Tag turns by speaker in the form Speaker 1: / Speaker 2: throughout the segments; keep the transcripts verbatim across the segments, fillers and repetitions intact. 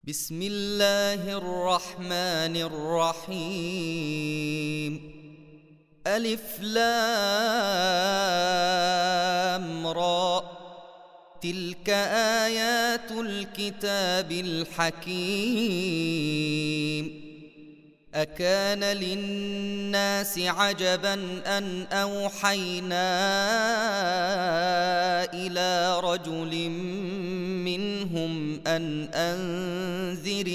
Speaker 1: بسم الله الرحمن الرحيم. ألف لام را، تلك آيات الكتاب الحكيم. أكان للناس عجبا أن أوحينا إلى رجل منهم أن أنذر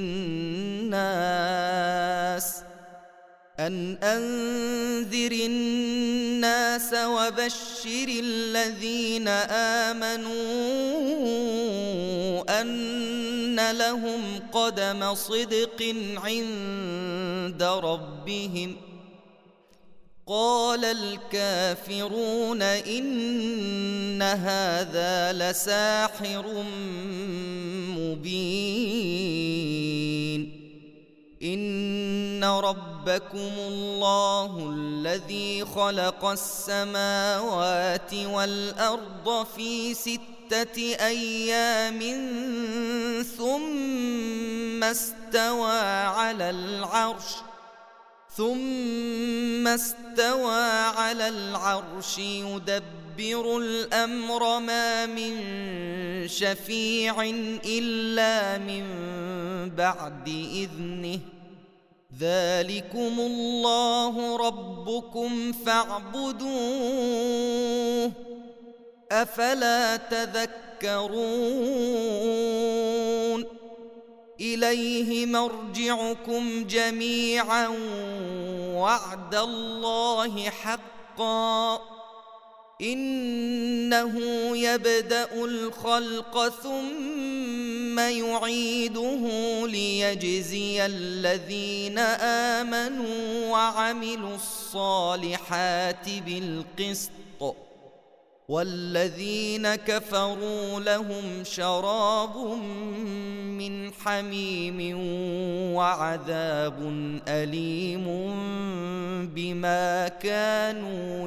Speaker 1: الناس أن أنذر الناس وبشر الذين آمنوا أن لهم قدم صدق عند ربهم. قال الكافرون إن هذا لساحر مبين. إن ربكم الله الذي خلق السماوات والأرض في ستة أيام ثم استوى على العرش ثم استوى على العرش يدبر الأمر ما من شفيع إلا من بعد إذنه. ذلكم الله ربكم فاعبدوه، أفلا تذكرون. إليه مرجعكم جميعا وعد الله حقا، إنه يبدأ الخلق ثم يعيده ليجزي الذين آمنوا وعملوا الصالحات بالقسط، والذين كفروا لهم شراب من حميم وعذاب أليم بما كانوا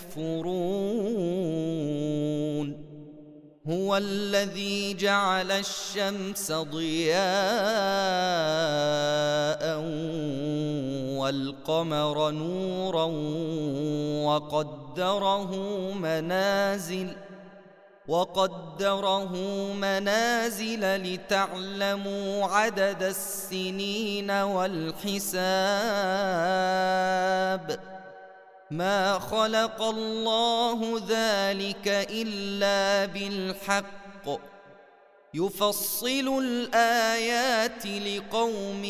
Speaker 1: يكفرون. هو الذي جعل الشمس ضياء والقمر نورا وقدره منازل وقدره منازل لتعلموا عدد السنين والحساب. ما خلق الله ذلك إلا بالحق، يفصل الآيات لقوم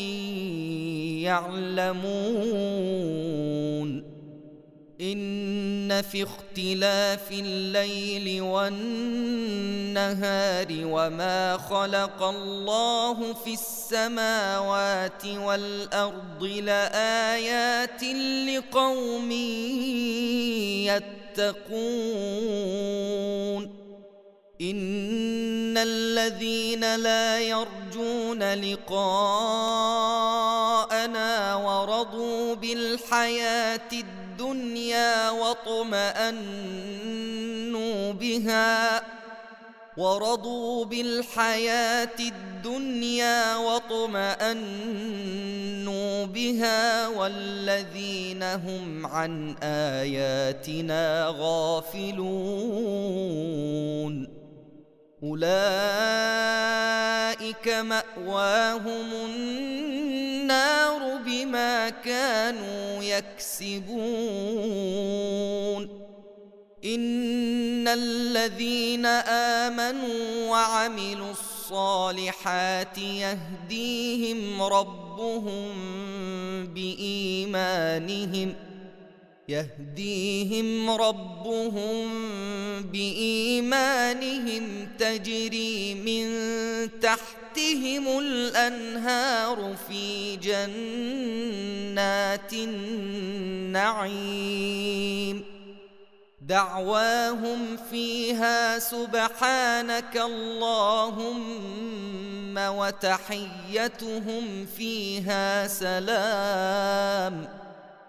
Speaker 1: يعلمون. إن في اختلاف الليل والنهار وما خلق الله في السماوات والأرض لآيات لقوم يتقون. إن الذين لا يرجون لقاءنا ورضوا بالحياة الدنيا واطمأنوا بها ورضوا بالحياة الدنيا واطمأنوا بها والذين هم عن آياتنا غافلون أولئك مأواهم النار بما كانوا يكسبون. إن الذين آمنوا وعملوا الصالحات يهديهم ربهم بإيمانهم يهديهم ربهم بإيمانهم تجري من تحتهم الأنهار في جنات النعيم. دعواهم فيها سبحانك اللهم وتحيتهم فيها سلام،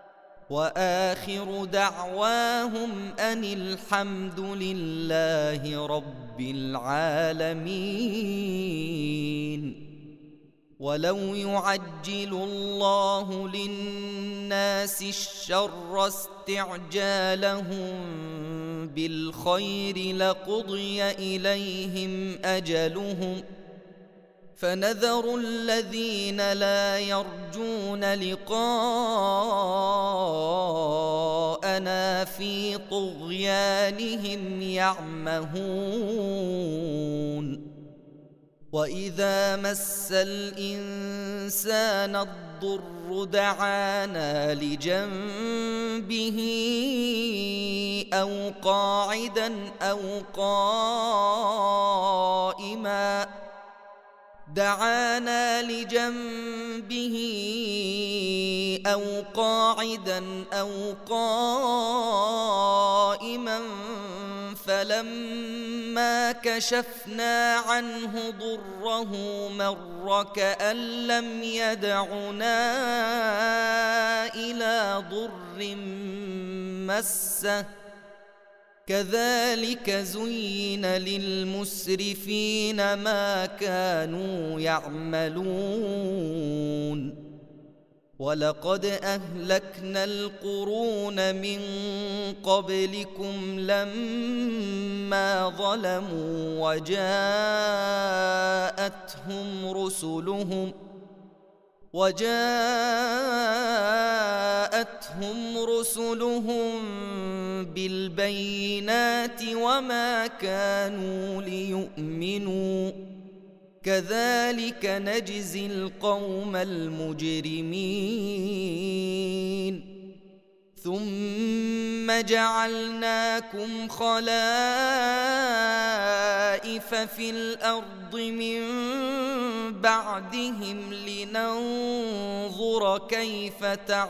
Speaker 1: وآخر دعواهم أن الحمد لله رب العالمين. ولو يعجل الله للناس الشر استعجالهم بالخير لقضي إليهم أجلهم فنذر الذين لا يرجون لقاءنا في طغيانهم يعمهون وإذا مس الإنسان الضر دعانا لجنبه أو قاعدا أو قائما دعانا لجنبه أو قاعدا أو قائما فلما كشفنا عنه ضره مر كأن لم يدعنا إلى ضر مسه كذلك زين للمسرفين ما كانوا يعملون ولقد أهلكنا القرون من قبلكم لما ظلموا وجاءتهم رسلهم وجاءتهم رسلهم بالبينات وما كانوا ليؤمنوا كذلك نجزي القوم المجرمين ثم جعلناكم خلائف في الأرض من بعدهم لننظر كيف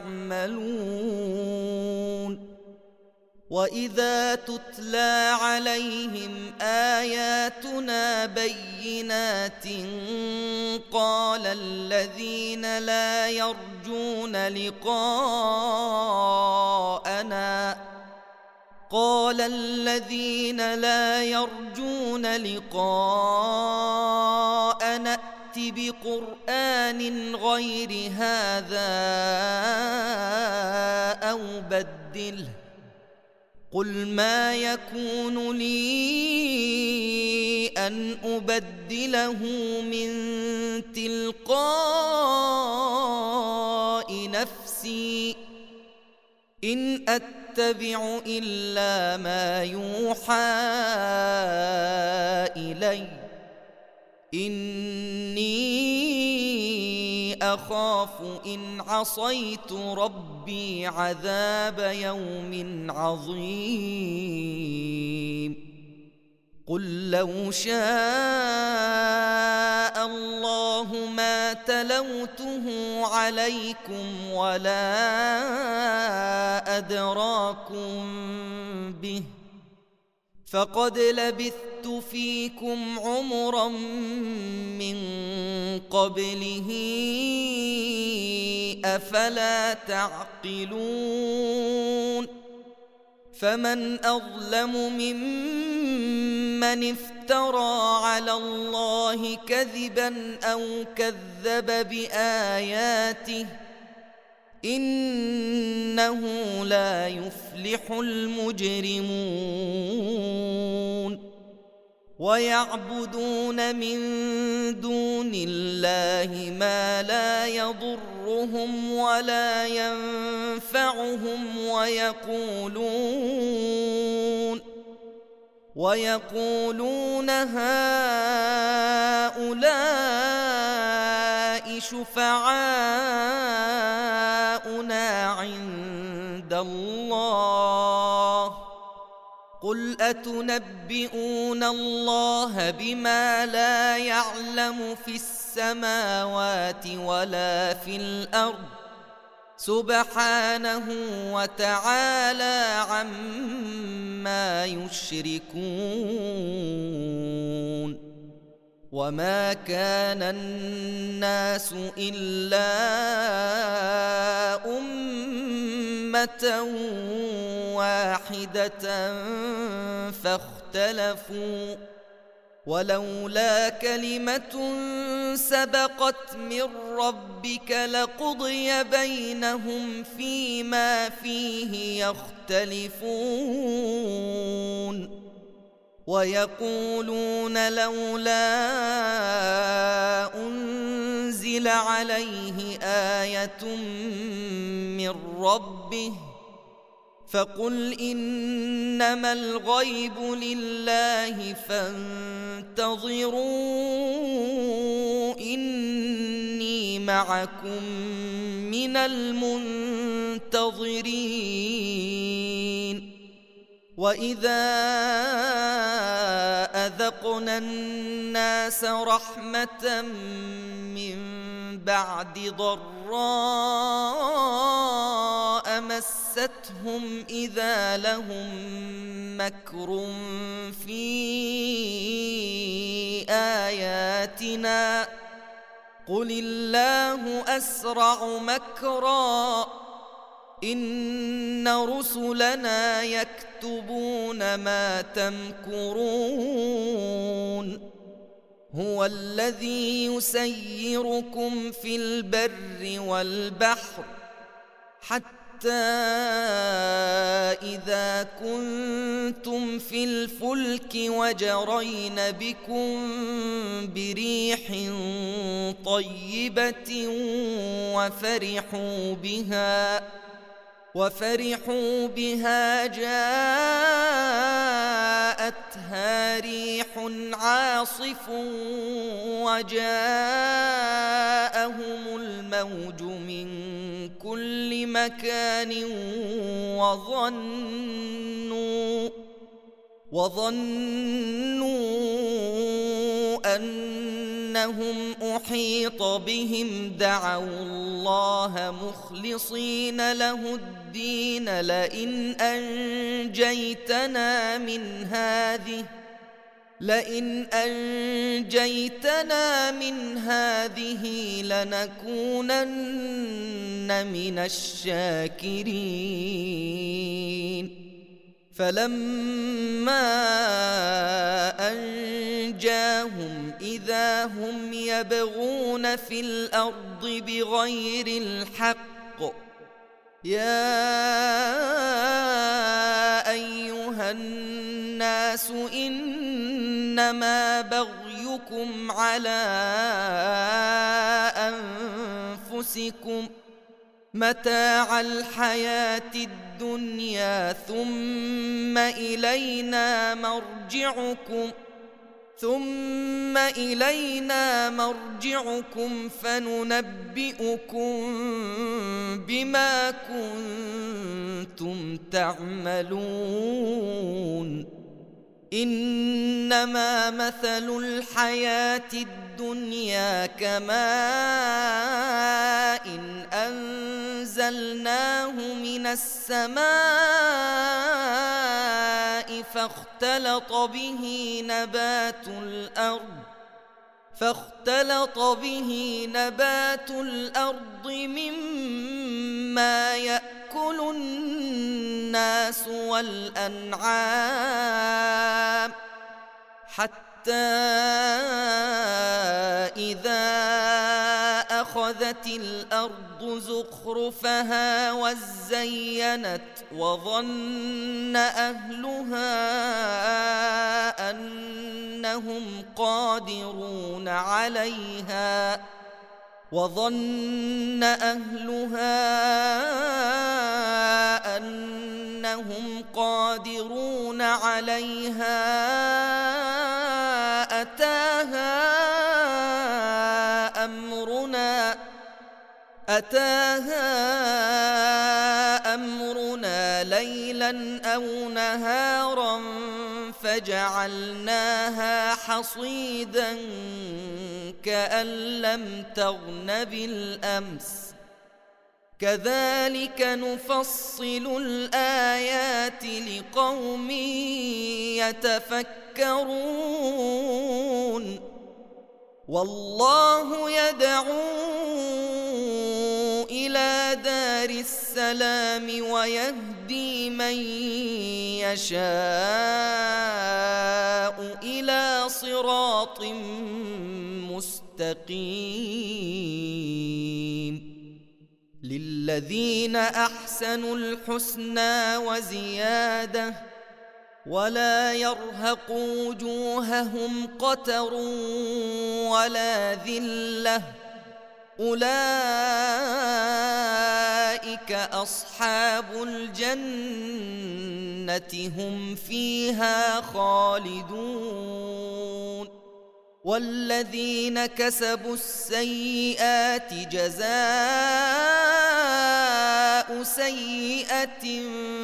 Speaker 1: تعملون وإذا تتلى عليهم آياتنا بينات قال الذين لا يرجون لقاءنا قال الذين لا يرجون لقاءنا ائت بقرآن غير هذا أو بدله قل ما يكون لي أن أبدله من تلقاء نفسي إن أتبع إلا ما يوحى إلي إني أخاف إن عصيت ربي عذاب يوم عظيم قل لو شاء الله ما تلوته عليكم ولا أدراكم به فقد لبثت فيكم عمرا من قبله أفلا تعقلون فمن أظلم ممن افترى على الله كذبا أو كذب بآياته إنه لا يفلح المجرمون ويعبدون من دون الله ما لا يضرهم ولا ينفعهم ويقولون ويقولون هؤلاء شفعاؤنا عند الله قل أتنبئون الله بما لا يعلم في السماوات ولا في الأرض سبحانه وتعالى عما يشركون وما كان الناس إلا أمة واحدة فاختلفوا ولولا كلمة سبقت من ربك لقضي بينهم فيما فيه يختلفون ويقولون لولا أنزل عليه آية من ربه فقل إنما الغيب لله فانتظروا إني معكم من المنتظرين وإذا أذقنا الناس رحمة من بعد ضراء مستهم إذا لهم مكر في آياتنا قل الله أسرع مكرا إن رسلنا يكتبون ما تمكرون هو الذي يسيركم في البر والبحر حتى إذا كنتم في الفلك وجرين بكم بريح طيبة وفرحوا بها وفرحوا بها جاءتها ريح عاصف وجاءهم الموج من كل مكان وظنوا وظنوا أنهم أحيط بهم دعوا الله مخلصين له الدين لئن أنجيتنا من هذه لئن أنجيتنا من هذه لنكونن من الشاكرين فلما أنجاهم إذا هم يبغون في الأرض بغير الحق يا أيها الناس إنما بغيكم على أنفسكم متاع الحياة الدنيا ثم إلينا مرجعكم ثم إلينا مرجعكم فننبئكم بما كنتم تعملون إنما مثل الحياة الدنيا كماء إن أنزلناه من السماء فاختلط به نبات الأرض فاختلط به نبات الأرض مما يأكل الناس والأنعام حتى إذا أخذت الأرض زخرفها وزينت وظن أهلها أنهم قادرون عليها وظن أهلها أنهم قادرون عليها أتاها أمرنا أتاها أمرنا ليلا أو نهارا فجعلناها حصيدا كأن لم تغن بالأمس كذلك نفصل الآيات لقوم يتفكرون والله يدعو إلى دار السلام ويهدي من يشاء إلى صراط صراط مستقيم للذين أحسنوا الحسنى وزيادة ولا يرهق وجوههم قتر ولا ذلة أولئك أصحاب الجنة هم فيها خالدون والذين كسبوا السيئات جزاء سيئة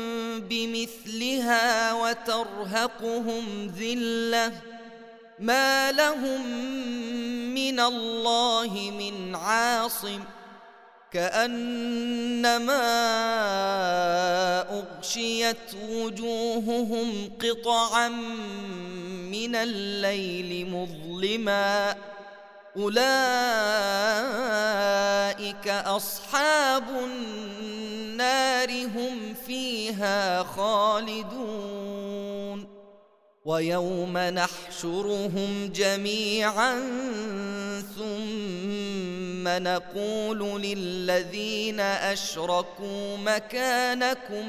Speaker 1: بمثلها وترهقهم ذلة ما لهم من الله من عاصم كأنما أغشيت وجوههم قطعا من الليل مظلما أولئك أصحاب النار هم فيها خالدون ويوم نحشرهم جميعا ثم نقول للذين أشركوا مكانكم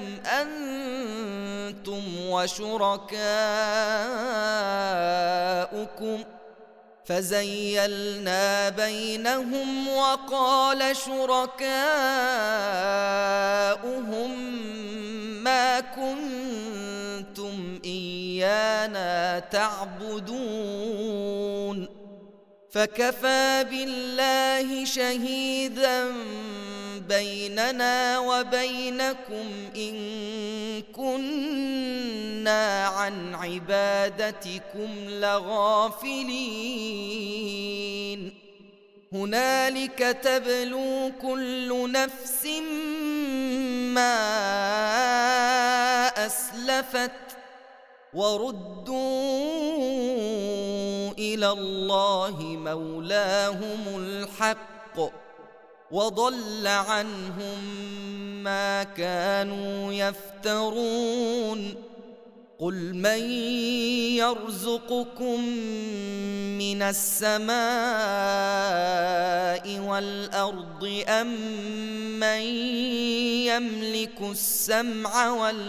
Speaker 1: أنتم وشركاؤكم فزيلنا بينهم وقال شركاؤهم ما كنتم إيانا تعبدون فكفى بالله شهيدا بيننا وبينكم إن كنا عن عبادتكم لغافلين هنالك تبلو كل نفس ما أسلفت وردوا إلى الله مولاهم الحق وضل عنهم ما كانوا يفترون قل من يرزقكم من السماء والأرض أم من يملك السمع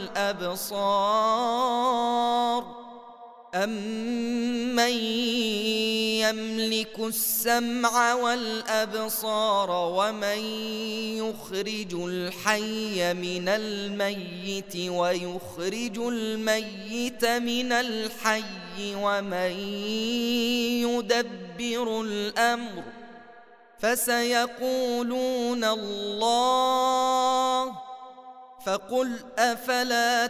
Speaker 1: والأبصار أَمَّن يَمْلِكُ السَّمْعَ وَالْأَبْصَارَ وَمَن يُخْرِجُ الْحَيَّ مِنَ الْمَيِّتِ وَيُخْرِجُ الْمَيِّتَ مِنَ الْحَيِّ وَمَن يُدَبِّرُ الْأَمْرَ فَسَيَقُولُونَ اللَّهُ فَقُلْ أَفَلَا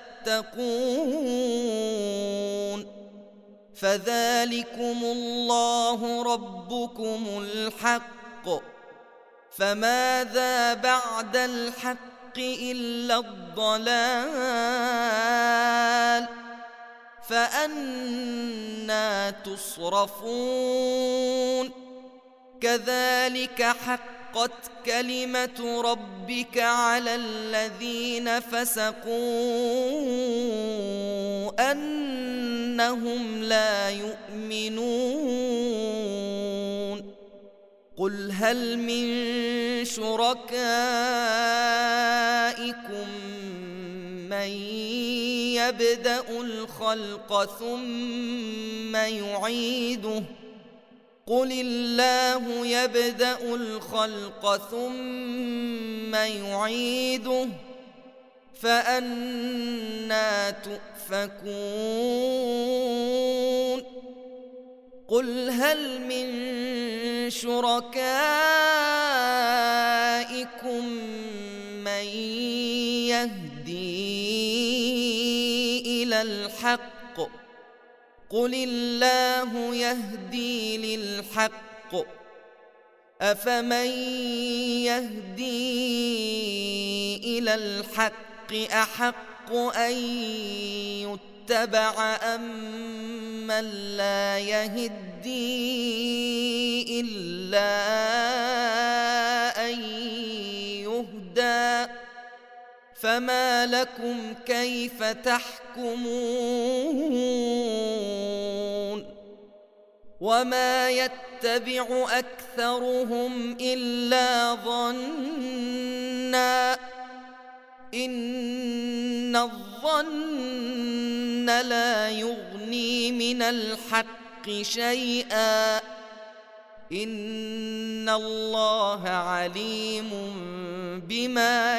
Speaker 1: تَتَّقُونَ فذلكم الله ربكم الحق فماذا بعد الحق إلا الضلال فأنى تصرفون كذلك حقت كلمة ربك على الذين فسقوا أنهم لا يؤمنون قل هل من شركائكم من يبدأ الخلق ثم يعيده قل الله يبدأ الخلق ثم يعيده فأنى تؤفكون قل هل من شركائكم من يهدي إلى الحق قل الله يهدي للحق أفمن يهدي إلى الحق أحق أن يتبع أم من لا يهدي إلا أن يهدى فما لكم كيف تحكمون وما يتبع أكثرهم إلا ظنا إن الظن لا يغني من الحق شيئا إن الله عليم بما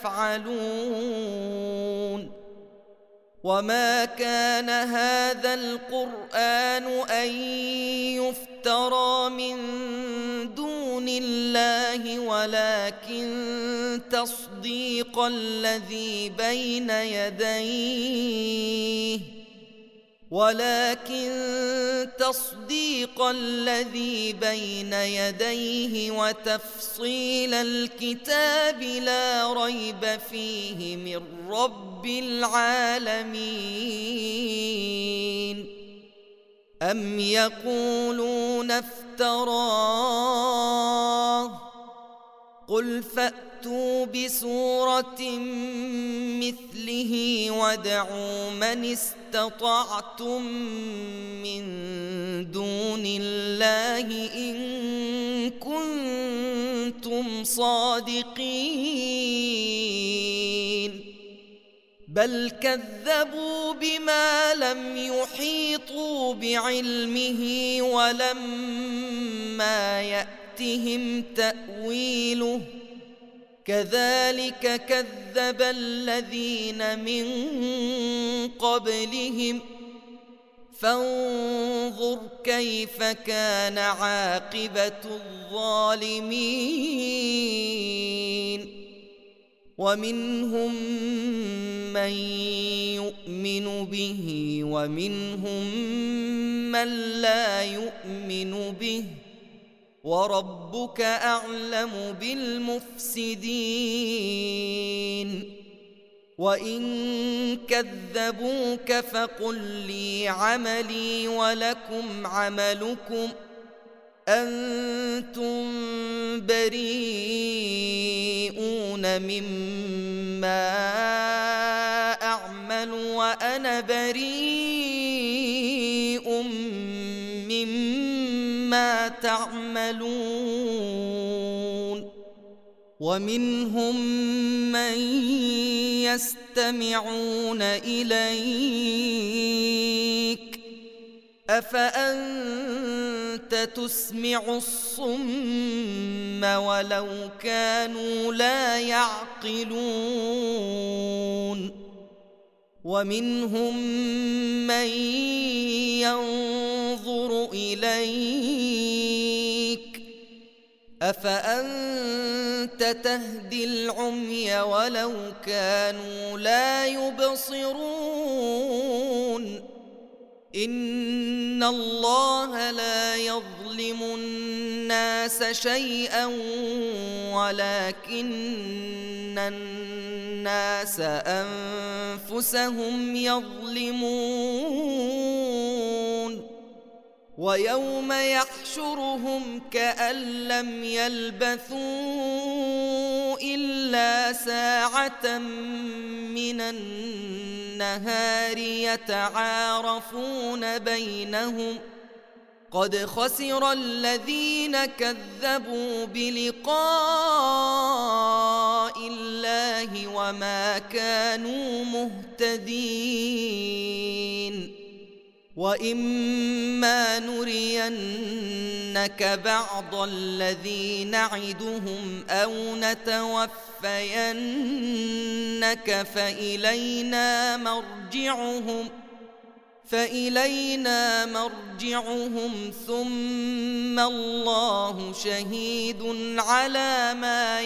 Speaker 1: يفعلون وما كان هذا القرآن أن يفترى من دون الله ولكن تصديق الذي بين يديه ولكن تصديق الذي بين يديه وتفصيل الكتاب لا ريب فيه من رب العالمين أم يقولون افتراه قل فأتوا بسورة مثله وادعوا من استطعتم من دون الله إن كنتم صادقين بل كذبوا بما لم يحيطوا بعلمه ولما يأتهم تأويله كذلك كذب الذين من قبلهم فانظر كيف كان عاقبة الظالمين ومنهم من يؤمن به ومنهم من لا يؤمن به وربك أعلم بالمفسدين وإن كذبوك فقل لي عملي ولكم عملكم أنتم بريئون مما أعمل وأنا بريء مما تعملون ومنهم من يستمعون إليك أفأنت تسمع الصم ولو كانوا لا يعقلون ومنهم من ينظر إليك أفأنت تهدي العمي ولو كانوا لا يبصرون إن الله لا يظلم الناس شيئا ولكن الناس أنفسهم يظلمون ويوم يحشرهم كأن لم يلبثوا إلا ساعة من النهار يتعارفون بينهم قد خسر الذين كذبوا بلقاء الله وما كانوا مهتدين وإما نرينك بعض الذي نعدهم أو نتوفينك فإلينا مرجعهم فإلينا مرجعهم ثم الله شهيد على ما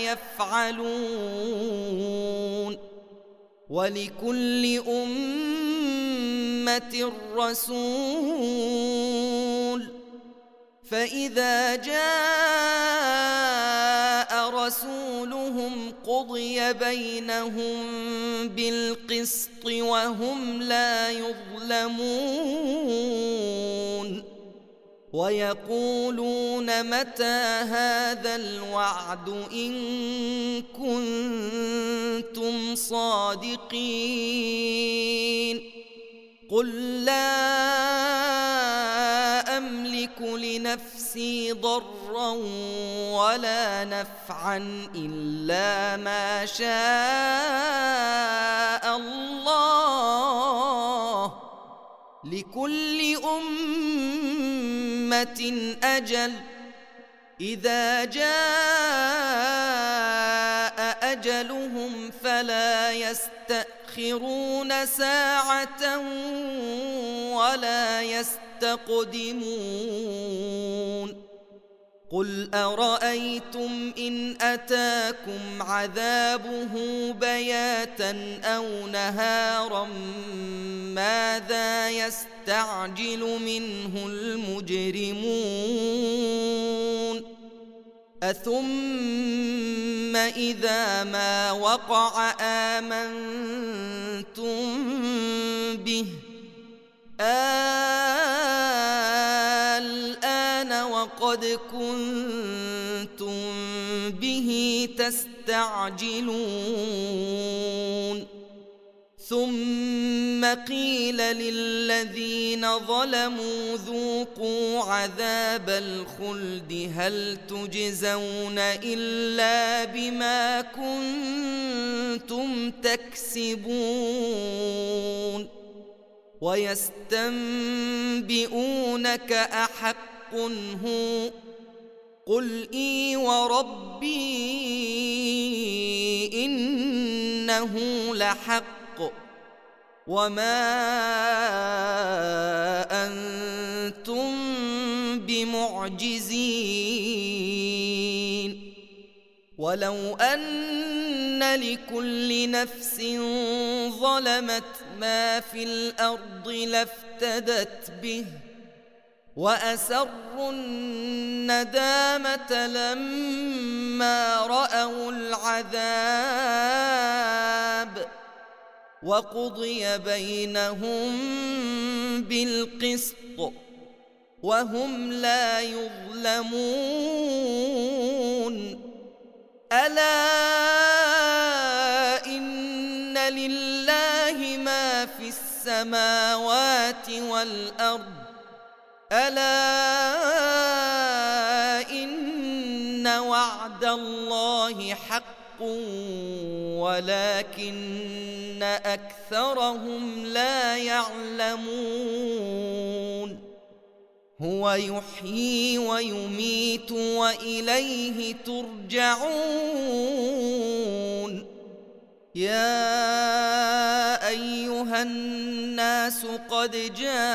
Speaker 1: يفعلون ولكل أمة رسول فإذا جاء رسولهم قضي بينهم بالقسط وهم لا يظلمون ويقولون متى هذا الوعد إن كنتم صادقين قل لا أملك لنفسي ضرا ولا نفعا إلا ما شاء الله، لكل أمة أجل، إذا جاء أجلهم فلا يستأخرون ساعة ولا يستقدمون. قل أرأيتم إن أتاكم عذابه بياتا أو نهارا ماذا يستعجل منه المجرمون؟ أثم إذا ما وقع آمنتم به الآن وقد كنتم به تستعجلون. ثم قيل للذين ظلموا ذوقوا عذاب الخلد هل تجزون إلا بما كنتم تكسبون. ويستنبئونك أحق هو؟ قل إي وربي إنه لحق وما أنتم بمعجزين. ولو أن لكل نفس ظلمت ما في الأرض لافتدت به وأسروا الندامة لما رأوا العذاب وقضي بينهم بالقسط وهم لا يظلمون. ألا إن لله ما في السماوات والأرض ألا إن وعد الله حق ولكن أكثرهم لا يعلمون. هو يحيي ويميت وإليه ترجعون. يا أيها الناس قد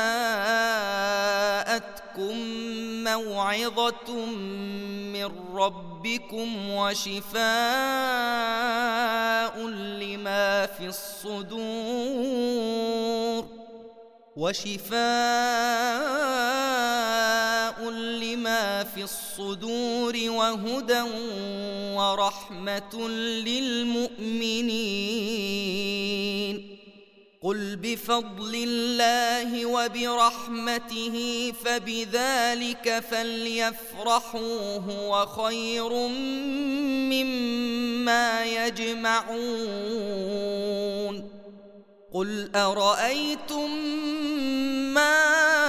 Speaker 1: جاءتكم موعظة من ربكم وشفاء لما في الصدور وشفاء لما في الصدور وهدى ورحمة للمؤمنين. قل بفضل الله وبرحمته فبذلك فليفرحوا هو خير مما يجمعون. قل أرأيتم ما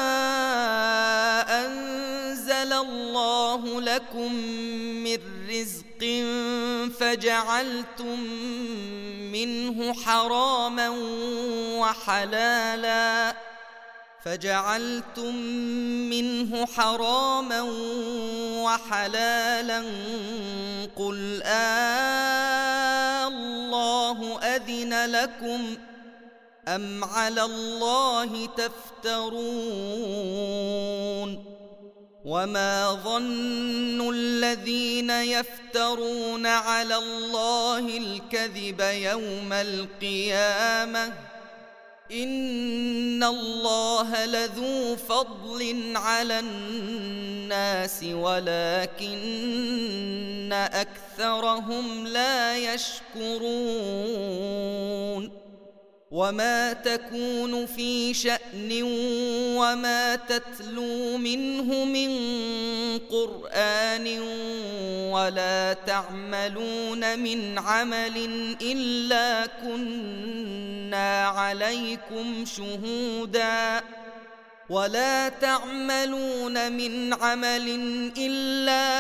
Speaker 1: أنزل الله لكم من رزق فجعلتم منه حراما وحلالا فجعلتم منه حراما وحلالا قل آه الله أذن لكم أم على الله تفترون. وما ظن الذين يفترون على الله الكذب يوم القيامة إن الله لذو فضل على الناس ولكن أكثرهم لا يشكرون. وما تكون في شأن وما تتلو منه من قرآن ولا تعملون من عمل إلا كنا عليكم شهودا ولا تعملون من عمل إلا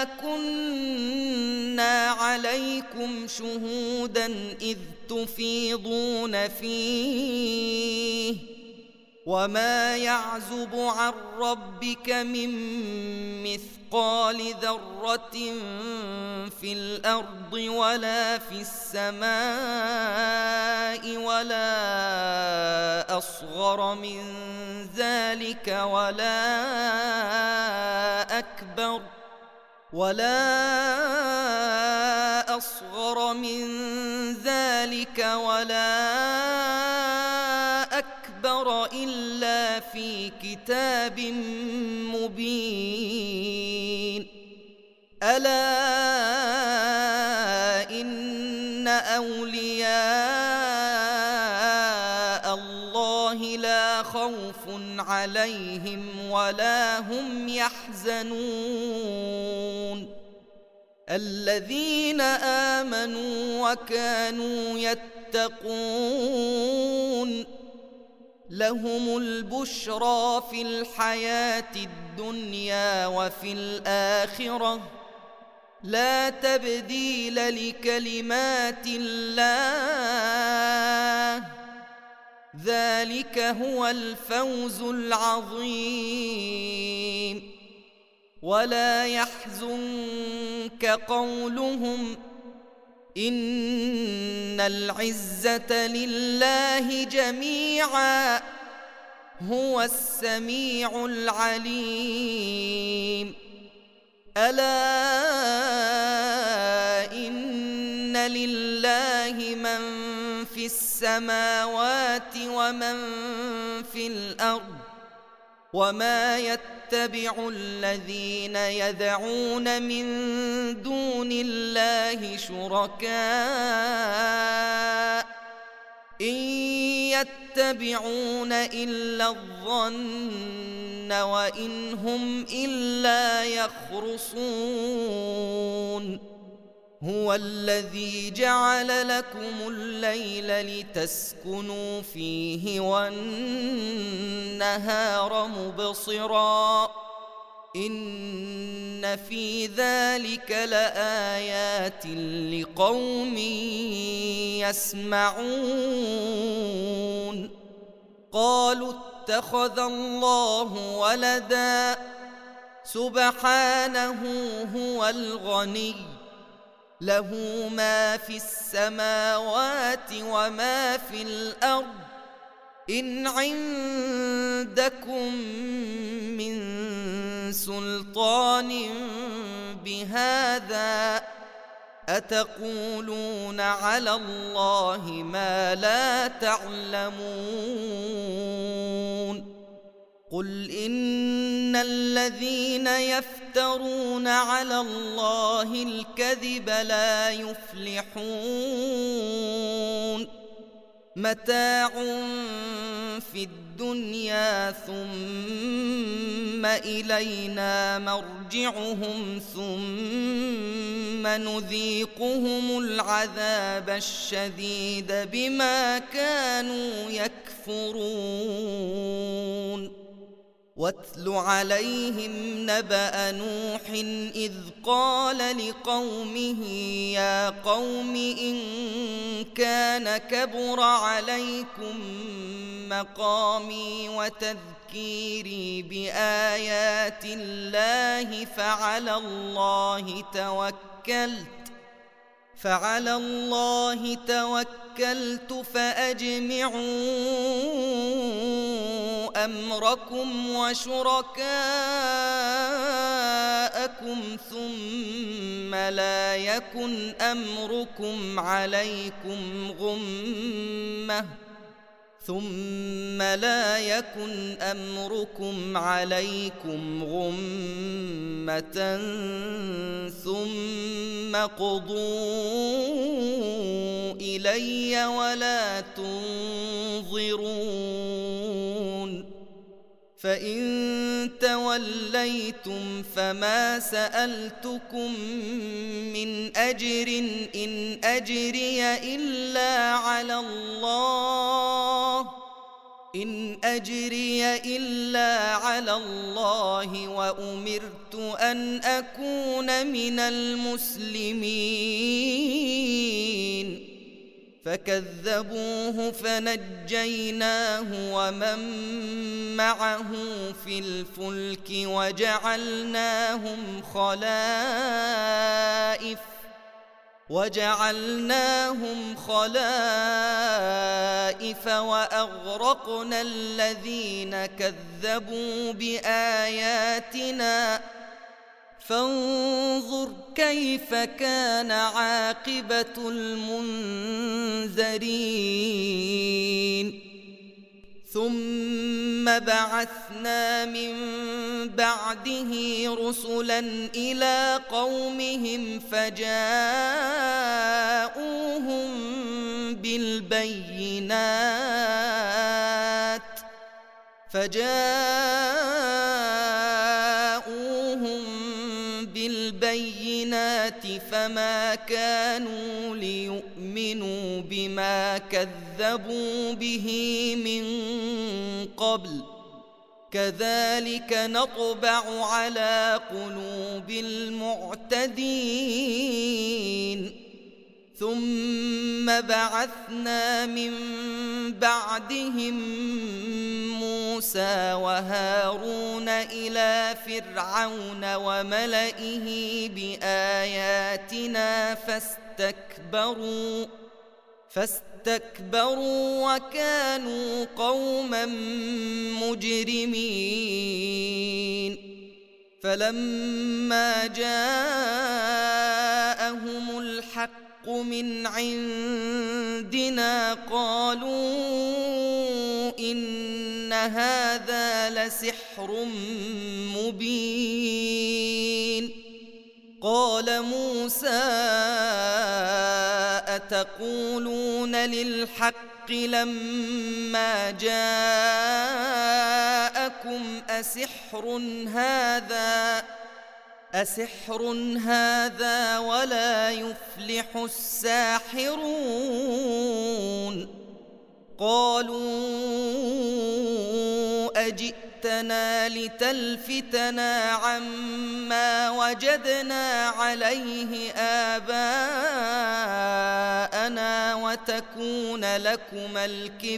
Speaker 1: كنا عليكم شهودا إذ تفيضون فيه وما يعزب عن ربك من مثقال ذرة في الأرض ولا في السماء ولا أصغر من ذلك ولا أكبر ولا أصغر من ذلك ولا أكبر إلا في كتاب مبين. ألا إن أولياء الله لا خوف عليهم ولا هم يحزنون الذين آمنوا وكانوا يتقون لهم البشرى في الحياة الدنيا وفي الآخرة لا تبديل لكلمات الله ذلك هو الفوز العظيم. ولا يحزنك قولهم إن العزة لله جميعا هو السميع العليم. ألا إن لله من في السماوات ومن في الأرض وما يتبع الذين يدعون من دون الله شركاء إن يتبعون إلا الظن وإن هم إلا يخرصون. هو الذي جعل لكم الليل لتسكنوا فيه والنهار مبصرا إن في ذلك لآيات لقوم يسمعون. قالوا اتخذ الله ولدا سبحانه هو الغني له ما في السماوات وما في الأرض إن عندكم من سلطان بهذا أتقولون على الله ما لا تعلمون. قل إن الذين يفترون على الله الكذب لا يفلحون متاع في الدنيا ثم إلينا مرجعهم ثم نذيقهم العذاب الشديد بما كانوا يكفرون. واتل عليهم نبأ نوح إذ قال لقومه يا قوم إن كان كبر عليكم مقامي وتذكيري بآيات الله فعلى الله توكلت فعلى الله توكلت فأجمعوا أمركم وشركاءكم ثم لا يكن أمركم عليكم غمة ثم لا يكن أمركم عليكم غمة ثم قضوا إلي ولا تنظرون. فإن توليتم فما سألتكم من أجر إن أجري إلا على الله إن أجري إلا على الله وأمرت أن أكون من المسلمين فكذبوه فنجيناه ومن معه في الفلك وجعلناهم خلائف وجعلناهم خلائف وأغرقنا الذين كذبوا بآياتنا فانظر كيف كان عاقبة المنذرين ثم بعثنا من بعده رسلا إلى قومهم فجاءوهم بالبينات فجاءوهم بالبينات فما كانوا ليؤمنوا بما كذبوا به من قبل كذلك نطبع على قلوب المعتدين ثم بعثنا من بعدهم موسى وهارون إلى فرعون وملئه بآياتنا فاستكبروا فاستكبروا وكانوا قوما مجرمين فلما جاءهم الحق من عندنا قالوا إن هذا لسحر مبين قال موسى أتقولون للحق لما جاءكم أسحر هذا أسحر هذا ولا يفلح الساحرون قالوا أجئتنا لتلفتنا عما وجدنا عليه آباءنا وتكون لكما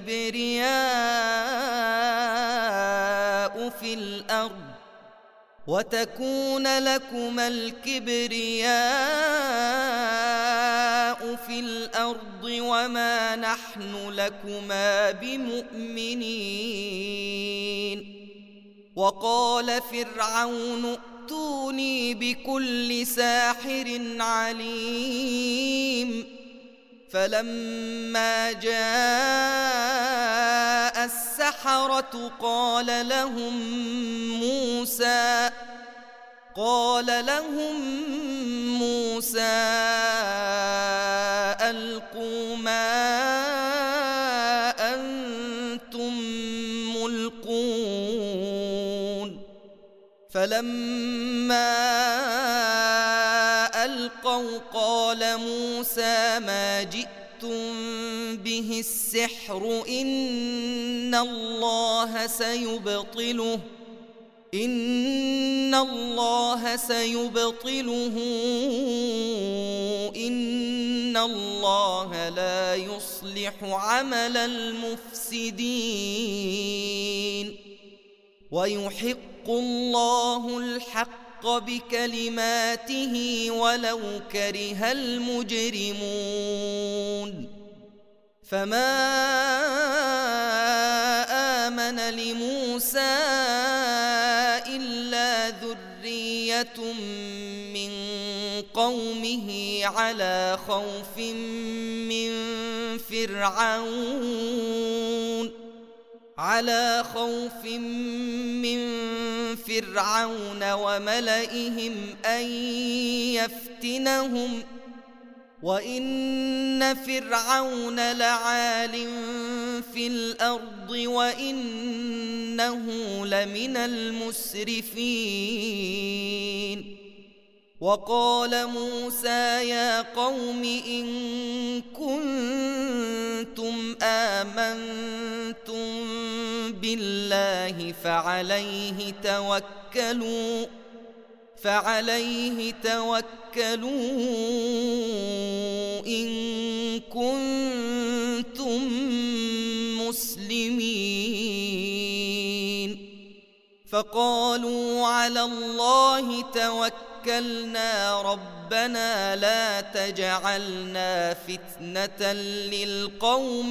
Speaker 1: الكبرياء في الأرض وتكون لكما الكبرياء في الأرض وما نحن لكما بمؤمنين وقال فرعون ائتوني بكل ساحر عليم فلما جاء السحرة قال لهم موسى قال لهم موسى ألقوا ما أنتم ملقون فلما ألقوا قال موسى ما جئتم به السحر إن الله سيبطله إن الله سيبطله إن الله لا يصلح عمل المفسدين ويحق الله الحق بكلماته ولو كره المجرمون فما آمن لموسى إلا ذرية من قومه على خوف من فرعون على خوف من فرعون وملئهم أن يفتنهم وإن فرعون لعال في الأرض وإنه لمن المسرفين وقال موسى يا قوم إن كنتم آمنتم بالله فعليه توكلوا فعليه توكلوا إن كنتم مسلمين. فقالوا على الله توكلنا ربنا لا تجعلنا فتنة للقوم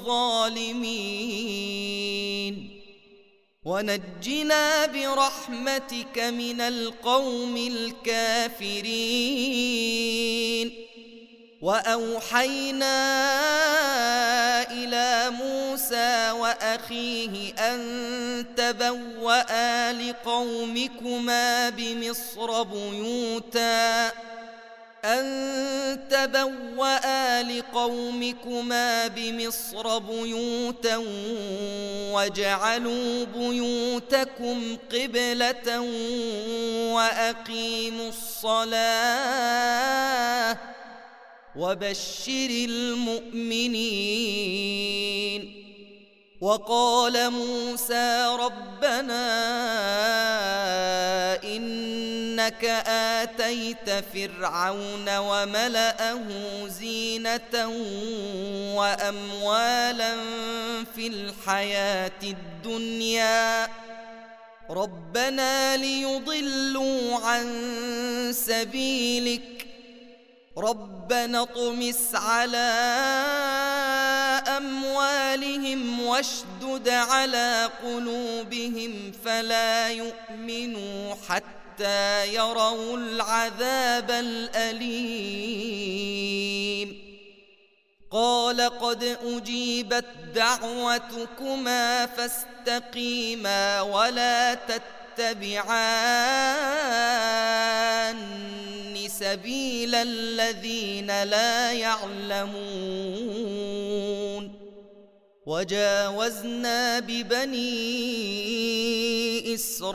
Speaker 1: الظالمين ونجنا برحمتك من القوم الكافرين. وأوحينا إلى موسى وأخيه أن تبوأ لقومكما بمصر بيوتا أن تبوأ لقومكما بمصر بيوتا واجعلوا بيوتكم قبلة وأقيموا الصلاة وبشر المؤمنين. وقال موسى ربنا إنك آتيت فرعون وملأه زينة وأموالا في الحياة الدنيا ربنا ليضلوا عن سبيلك ربنا اطمس على أموالهم واشدد على قلوبهم فلا يؤمنوا حتى يروا العذاب الأليم. قال قد أجيبت دعوتكما فاستقيما ولا تتبعان سبيل الذين لا يعلمون. وجاوزنا ببني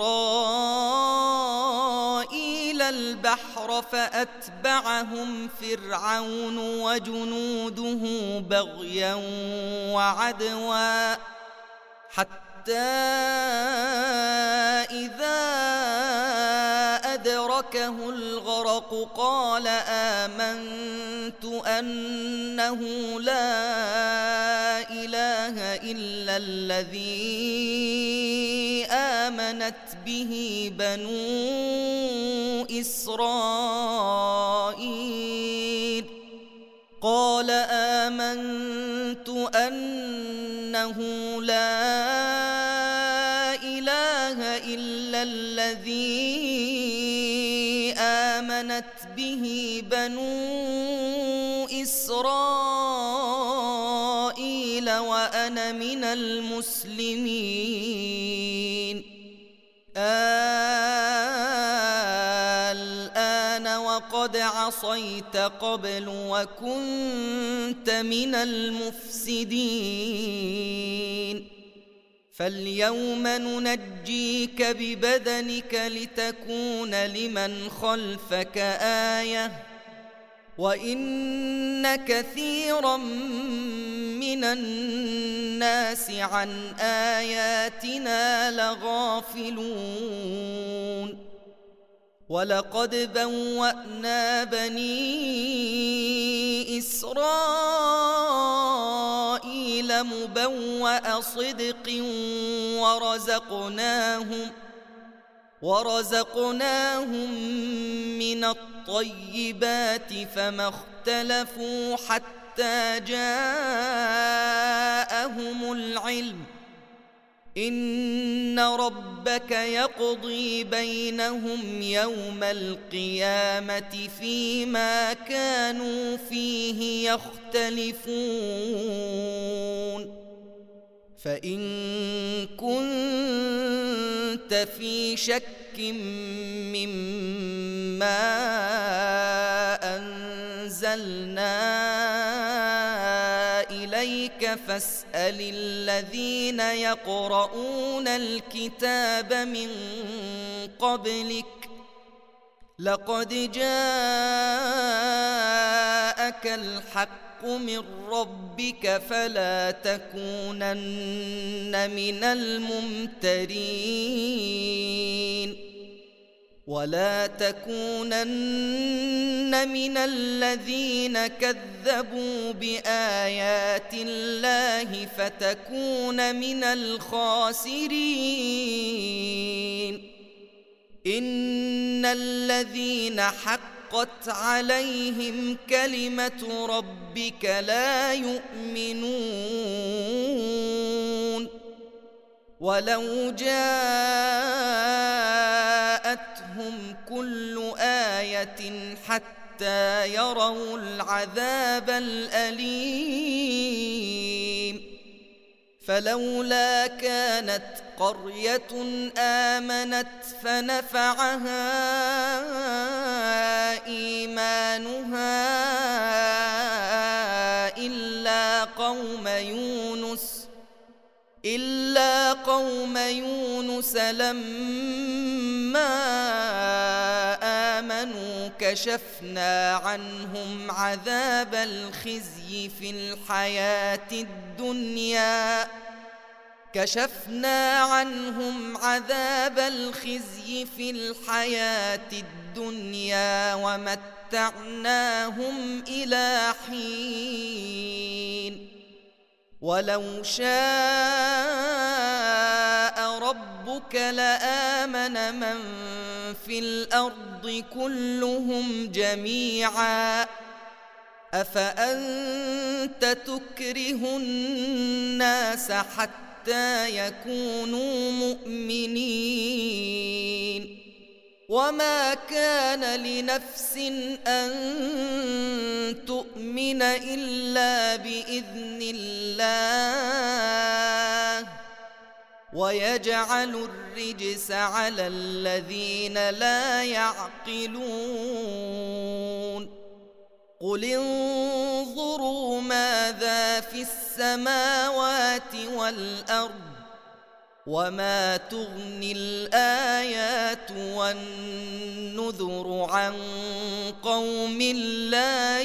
Speaker 1: إسرائيل البحر فأتبعهم فرعون وجنوده بغيا وعدوا حتى إذا أدركه الغرق قال آمنت أنه لا إله إلا الذي آمنت به بنو إسرائيل قال آمنت أنه لا إله إلا الذي آمنت به بنو إسرائيل وأنا من المسلمين. الآن وقد عصيت قبل وكنت من المفسدين فاليوم ننجيك ببدنك لتكون لمن خلفك آية وإن كثيرا من الناس عن آياتنا لغافلون. ولقد بوأنا بني إسرائيل مبوأ صدق ورزقناهم ورزقناهم من الطيبات فما اختلفوا حتى جاءهم العلم إن ربك يقضي بينهم يوم القيامة فيما كانوا فيه يختلفون. فإن كنت في شك مما أنزلنا إليك فاسأل الذين يقرؤون الكتاب من قبلك لقد جاءك الحق من ربك فلا تكونن من الممترين ولا تكونن من الذين كذبوا بآيات الله فتكون من الخاسرين إن الذين حقت عليهم كلمة ربك لا يؤمنون ولو جاءتهم كل آية حتى يروا العذاب الأليم فلولا كانت قرية آمنت فنفعها إيمانها إلا قوم يونس إلا قوم يونس لما آمنوا كشفنا عنهم عذاب الخزي في الحياة الدنيا كشفنا عنهم عذاب الخزي في الحياة الدنيا ومتعناهم إلى حين ولو شاء ربك لآمن من في الأرض كلهم جميعا أفأنت تكره الناس حتى يكونوا مؤمنين وما كان لنفس أن تؤمن إلا بإذن الله ويجعل الرجس على الذين لا يعقلون قل انظروا ماذا في السماوات والأرض وما تغني الآيات والنذر عن قوم لا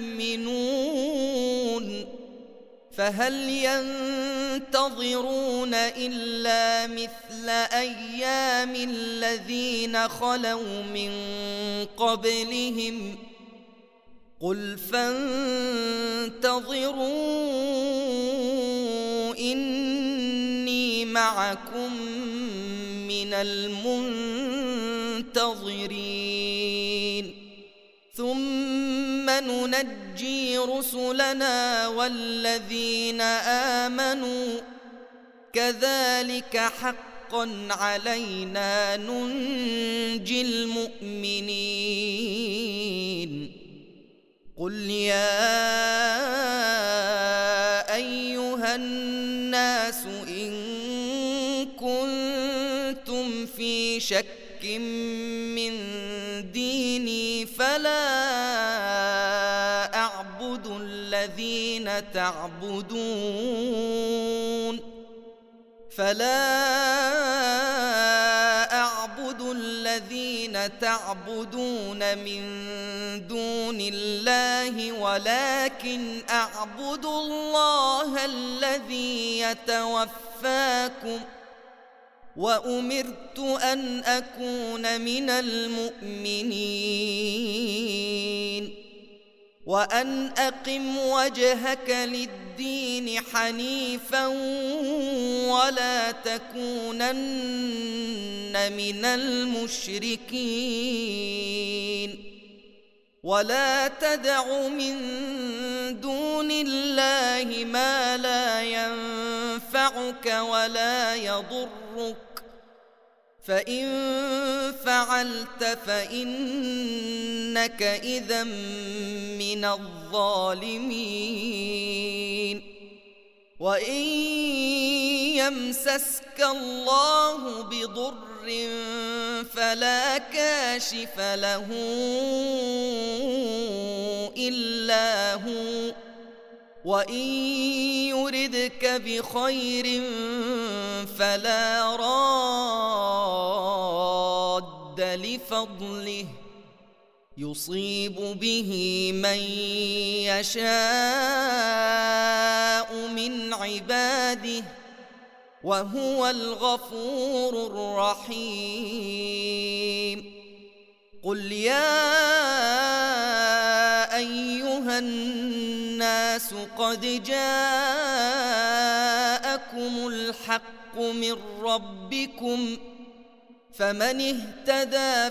Speaker 1: يؤمنون فهل ينتظرون إلا مثل أيام الذين خلوا من قبلهم قل فانتظروا إني معكم من المنتظرين ثم ننجي رسلنا والذين آمنوا كذلك حقا علينا ننجي المؤمنين قل يا أيها الناس إن كنتم في شك من ديني فلا أعبد الذين تعبدون فلا أعبد الذين تعبدون من دون الله ولكن أعبد الله الذي يتوفاكم وأمرت أن أكون من المؤمنين وأن أقم وجهك للدين حنيفا ولا تكونن من المشركين ولا تدع من دون الله ما لا ينفعك ولا يضرك فإن فعلت فإنك إذا من الظالمين وإن يمسسك الله بضر فلا كاشف له إلا هو وإن يردك بخير فلا راد لفضله يصيب به من يشاء من عباده وهو الغفور الرحيم. قل يا أيها الناس قد جاءكم الحق من ربكم فمن اهتدى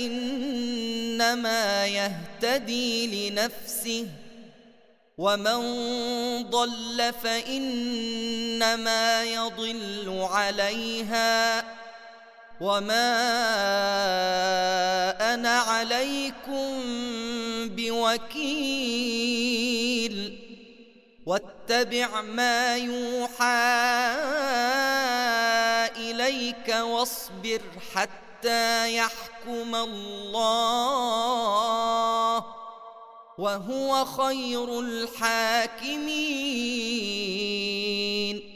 Speaker 1: فإنما يهتدي لنفسه ومن ضل فإنما يضل عليها وما أنا عليكم بوكيل. واتبع ما يوحى إليك واصبر حتى يحكم الله وهو خير الحاكمين.